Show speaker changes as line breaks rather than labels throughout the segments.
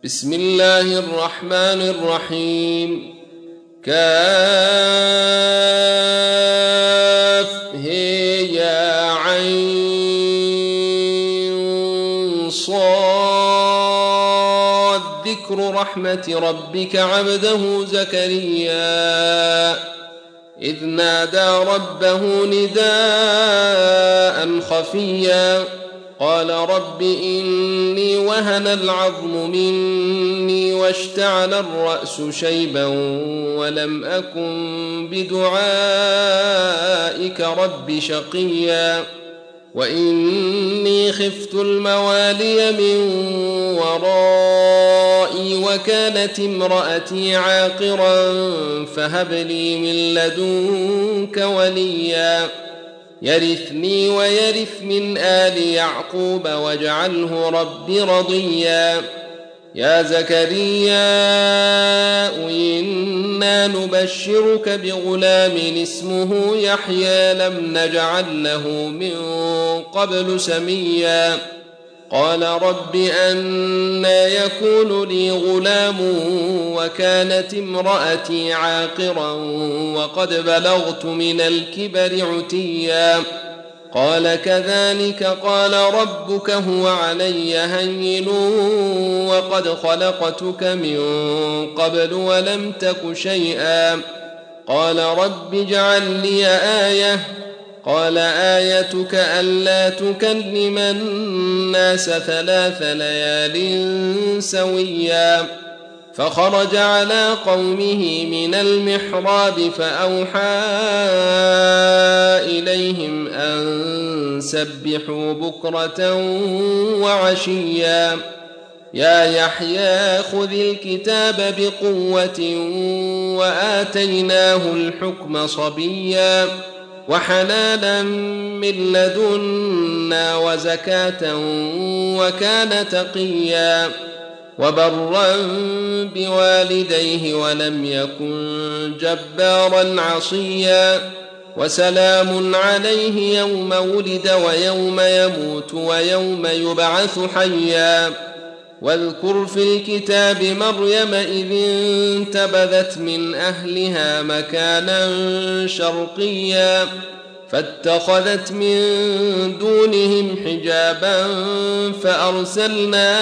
بسم الله الرحمن الرحيم. كافها يا عين صاد. ذكر رحمة ربك عبده زكريا إذ نادى ربه نداء خفيا قال رب إني وهن العظم مني واشتعل الرأس شيبا ولم أكن بدعائك رب شقيا وإني خفت الموالي من ورائي وكانت امرأتي عاقرا فهب لي من لدنك وليا يرثني ويرث من آل يعقوب واجعله رب رضيا. يا زكريا إنا نبشرك بغلام اسمه يحيى لم نجعل له من قبل سميا قال رب أنى يكون لي غلام وكانت امرأتي عاقرا وقد بلغت من الكبر عتيا قال كذلك قال ربك هو علي هين وقد خلقتك من قبل ولم تك شيئا قال رب اجعل لي آية قال آيتك ألا تكلم الناس 3 ليال سويا فخرج على قومه من المحراب فأوحى إليهم أن سبحوا بكرة وعشيا يا يحيى خذ الكتاب بقوة وآتيناه الحكم صبيا وحنانا من لدنا وزكاة وكان تقيا وبرا بوالديه ولم يكن جبارا عصيا وسلام عليه يوم ولد ويوم يموت ويوم يبعث حيا واذكر في الكتاب مريم إذ انتبذت من أهلها مكانا شرقيا فاتخذت من دونهم حجابا فأرسلنا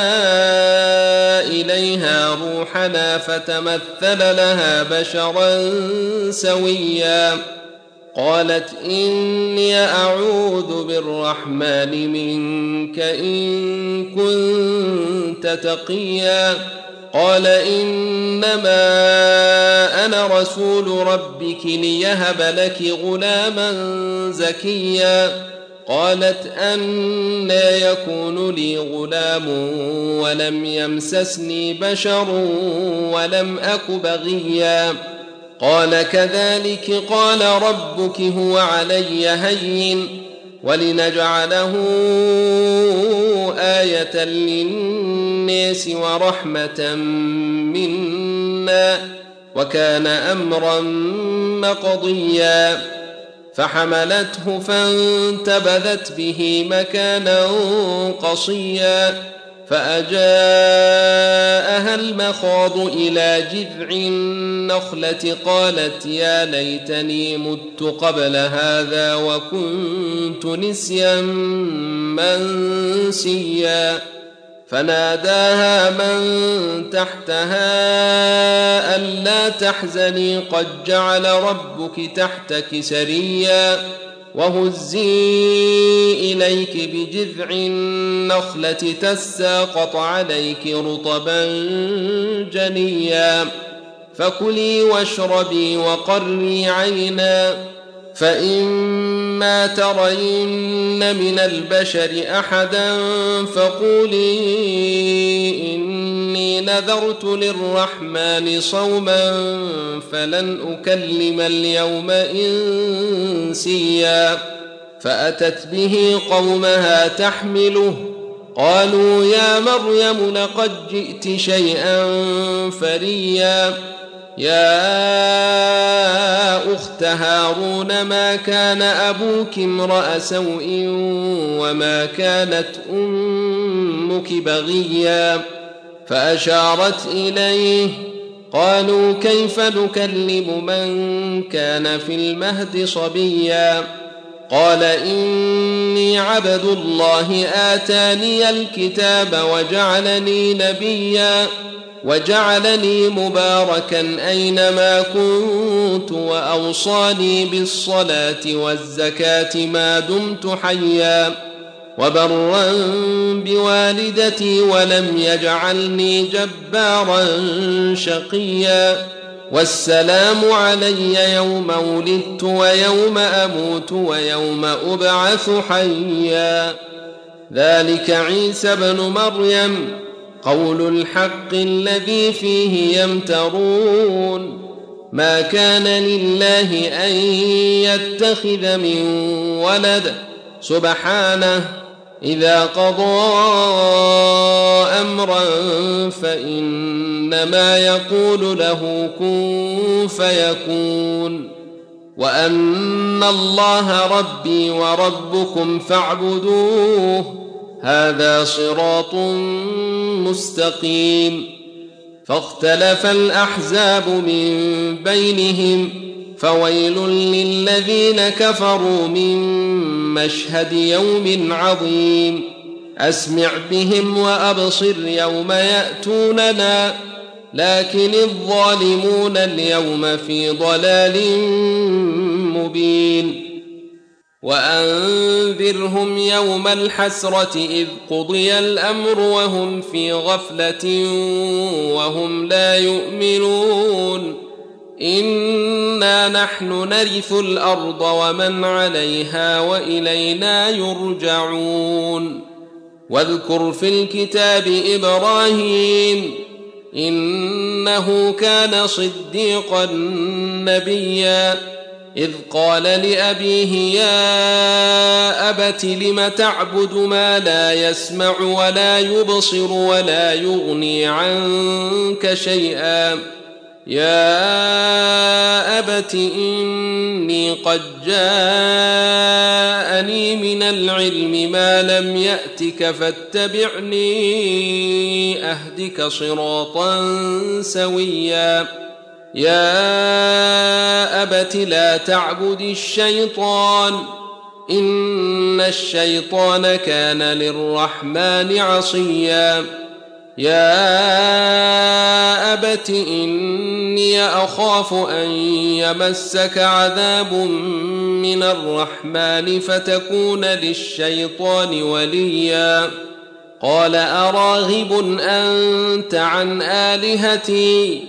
إليها روحنا فتمثل لها بشرا سويا قالت إني أعوذ بالرحمن منك إن كنت تقيا قال إنما أنا رسول ربك ليهب لك غلاما زكيا قالت أنى يكون لي غلام ولم يمسسني بشر ولم أك بغيا قال كذلك قال ربك هو علي هين ولنجعله آية للناس ورحمة منا وكان أمرا مقضيا فحملته فانتبذت به مكانا قصيا فأجاءها المخاض إلى جذع النخلة قالت يا ليتني مت قبل هذا وكنت نسيا منسيا فناداها من تحتها ألا تحزني قد جعل ربك تحتك سريا وهزي إليك بجذع النخلة تساقط عليك رطبا جنيا فكلي واشربي وقري عينا فإما ترين من البشر أحدا فقولي إني نذرت للرحمن صوما فلن أكلم اليوم إنسيا فأتت به قومها تحمله قالوا يا مريم لقد جئت شيئا فريا يا أخت هارون ما كان أبوك امرأ سوء وما كانت أمك بغيا فأشارت إليه. قالوا كيف نكلم من كان في المهد صبيا؟ قال إني عبد الله آتاني الكتاب وجعلني نبيا وجعلني مباركا أينما كنت وأوصاني بالصلاة والزكاة ما دمت حيا وبرا بوالدتي ولم يجعلني جبارا شقيا والسلام علي يوم ولدت ويوم أموت ويوم أبعث حيا. ذلك عيسى بن مريم قول الحق الذي فيه يمترون. ما كان لله أن يتخذ من ولد سبحانه إذا قضى أمرا فإنما يقول له كن فيكون وأن الله ربي وربكم فاعبدوه هذا صراط مستقيم. فاختلف الأحزاب من بينهم فويل للذين كفروا من مشهد يوم عظيم. أسمع بهم وأبصر يوم يأتوننا لكن الظالمون اليوم في ضلال مبين. وأنذرهم يوم الحسرة إذ قضي الأمر وهم في غفلة وهم لا يؤمنون. إنا نحن نرث الأرض ومن عليها وإلينا يرجعون. واذكر في الكتاب إبراهيم إنه كان صديقا نبيا إذ قال لأبيه يا أبت لم تعبد ما لا يسمع ولا يبصر ولا يغني عنك شيئا يا أبت إني قد جاءني من العلم ما لم يأتك فاتبعني أهدك صراطا سويا يا أبت لا تعبد الشيطان إن الشيطان كان للرحمن عصيا يا أبت إني أخاف أن يمسك عذاب من الرحمن فتكون للشيطان وليا قال أراغب أنت عن آلهتي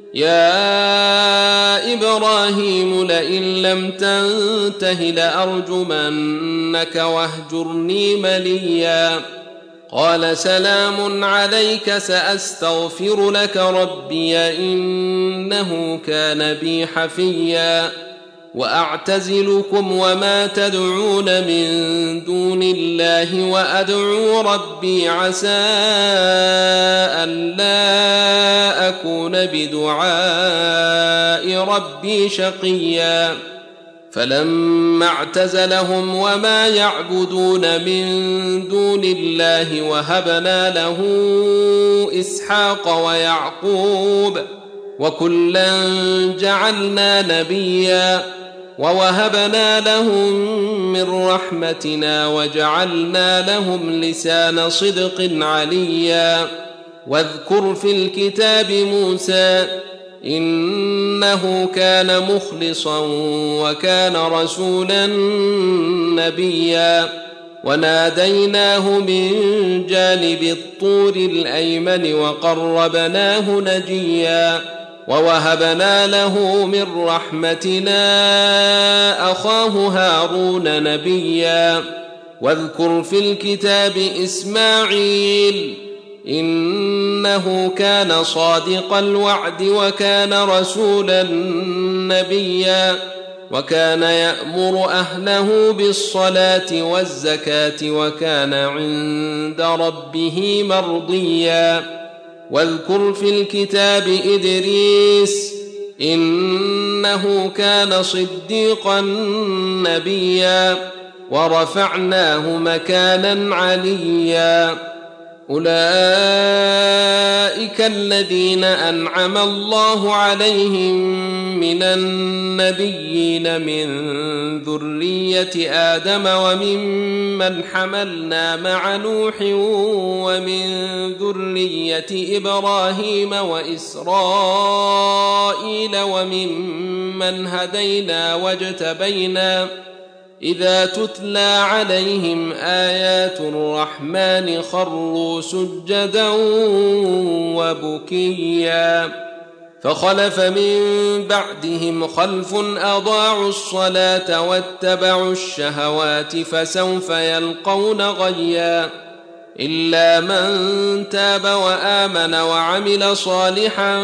يا إبراهيم لئن لم تنته لأرجمنك واهجرني مليا قال سلام عليك سأستغفر لك ربي إنه كان بي حفيا وأعتزلكم وما تدعون من دون الله وأدعو ربي عسى ألا أكون بدعاء ربي شقيا فلما اعتزلهم وما يعبدون من دون الله وهبنا له إسحاق ويعقوب وكلا جعلنا نبيا ووهبنا لهم من رحمتنا وجعلنا لهم لسان صدق عليا واذكر في الكتاب موسى إنه كان مخلصا وكان رسولا نبيا وناديناه من جانب الطور الأيمن وقربناه نجيا ووهبنا له من رحمتنا أخاه هارون نبيا واذكر في الكتاب إسماعيل إنه كان صادق الوعد وكان رسولا نبيا وكان يأمر أهله بالصلاة والزكاة وكان عند ربه مرضيا واذكر في الكتاب إدريس إنه كان صديقا نبيا ورفعناه مكانا عليا أولئك الذين أنعم الله عليهم من النبيين من ذرية آدم وممن حملنا مع نوح ومن ذرية إبراهيم وإسرائيل وممن هدينا واجتبينا إذا تتلى عليهم آيات الرحمن خروا سجدا وبكيا فخلف من بعدهم خلف أضاعوا الصلاة واتبعوا الشهوات فسوف يلقون غيا إلا من تاب وآمن وعمل صالحا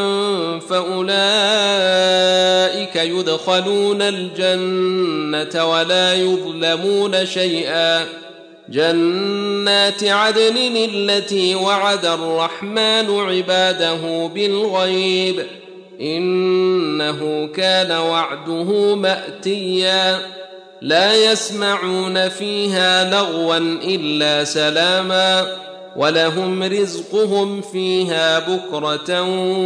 فأولئك يدخلون الجنة ولا يظلمون شيئا جنات عدن التي وعد الرحمن عباده بالغيب إنه كان وعده مأتيا لا يسمعون فيها لغوا إلا سلاما ولهم رزقهم فيها بكرة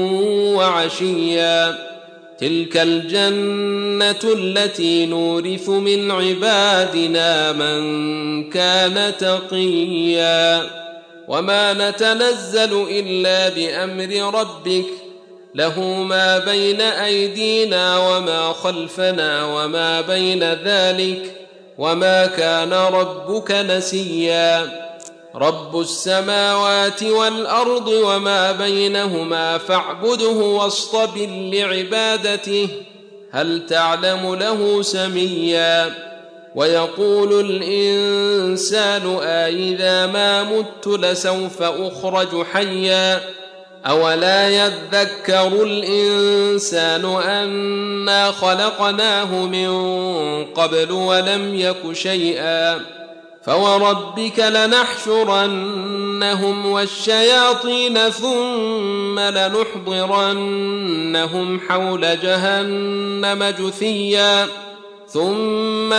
وعشيا تلك الجنة التي نورث من عبادنا من كان تقيا وما نتنزل إلا بأمر ربك له ما بين أيدينا وما خلفنا وما بين ذلك وما كان ربك نسيا رب السماوات والأرض وما بينهما فاعبده واصطبر لعبادته هل تعلم له سميا ويقول الإنسان أإذا ما مت لسوف أخرج حيا أولا يذكر الإنسان أنا خلقناه من قبل ولم يك شيئا فوربك لنحشرنهم والشياطين ثم لنحضرنهم حول جهنم جثيا ثم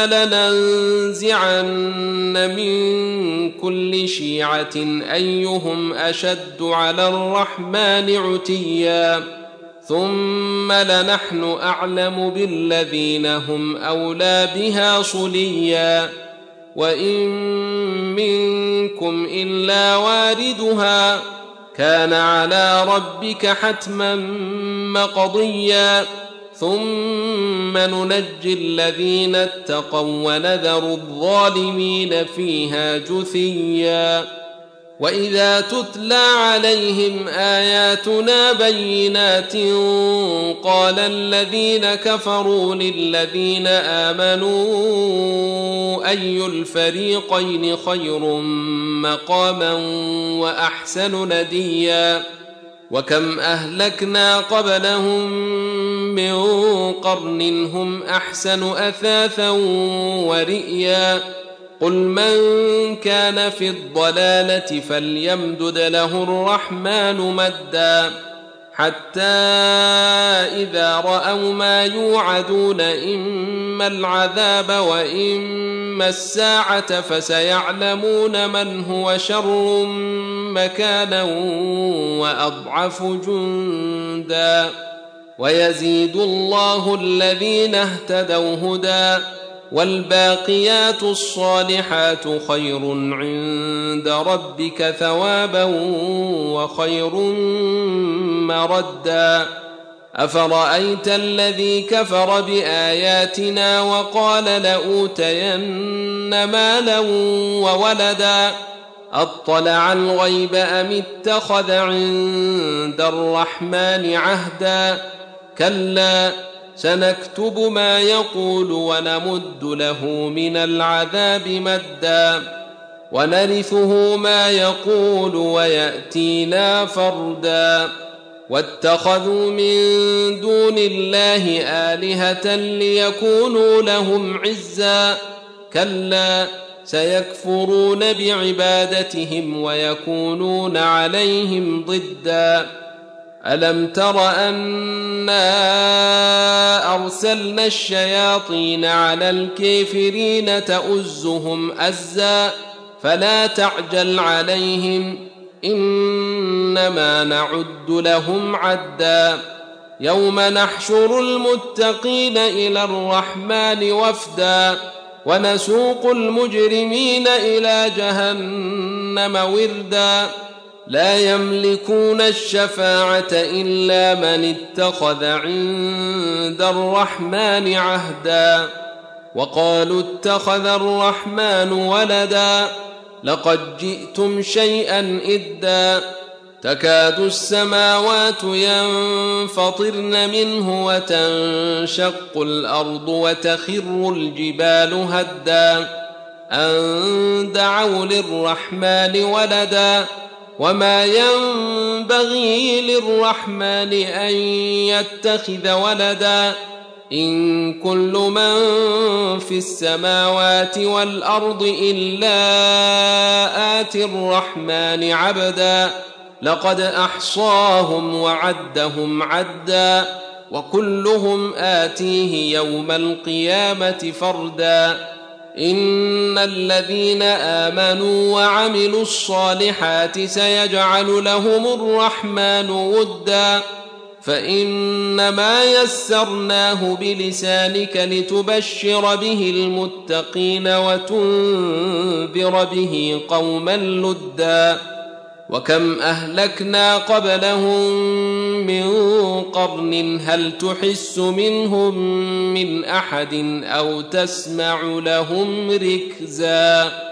لننزعن من كل شيعة أيهم أشد على الرحمن عتيا ثم لنحن أعلم بالذين هم أولى بها صليا وإن منكم إلا واردها كان على ربك حتما مقضيا ثم ننجي الذين اتقوا ونذر الظالمين فيها جثيا وإذا تتلى عليهم آياتنا بينات قال الذين كفروا للذين آمنوا أي الفريقين خير مقاما وأحسن نديا وكم أهلكنا قبلهم من قرن هم أحسن أثاثا ورئيا قل من كان في الضلالة فليمدد له الرحمن مدا حتى إذا رأوا ما يوعدون إما العذاب وإما الساعة فسيعلمون من هو شر مكانا وأضعف جندا ويزيد الله الذين اهتدوا هدى والباقيات الصالحات خير عند ربك ثوابا وخير مردا أفرأيت الذي كفر بآياتنا وقال لأوتين مالا وولدا أطلع الغيب أم اتخذ عند الرحمن عهدا كلا سنكتب ما يقول ونمد له من العذاب مدا ونرثه ما يقول ويأتينا فردا واتخذوا من دون الله آلهة ليكونوا لهم عزا كلا سيكفرون بعبادتهم ويكونون عليهم ضدا ألم تر أنا أرسلنا الشياطين على الكافرين تؤزهم أزا فلا تعجل عليهم إنما نعد لهم عدا يوم نحشر المتقين إلى الرحمن وفدا ونسوق المجرمين إلى جهنم وردا لا يملكون الشفاعة إلا من اتخذ عند الرحمن عهدا وقالوا اتخذ الرحمن ولدا لقد جئتم شيئا إدا تكاد السماوات ينفطرن منه وتنشق الأرض وتخر الجبال هدا أن دعوا للرحمن ولدا وما ينبغي للرحمن أن يتخذ ولدا إن كل من في السماوات والأرض إلا آتي الرحمن عبدا لقد أحصاهم وعدهم عدا وكلهم آتيه يوم القيامة فردا إن الذين آمنوا وعملوا الصالحات سيجعل لهم الرحمن ودا فإنما يسرناه بلسانك لتبشر به المتقين وتنذر به قوما لدا وكم أهلكنا قبلهم من قرن هل تحس منهم من أحد أو تسمع لهم ركزا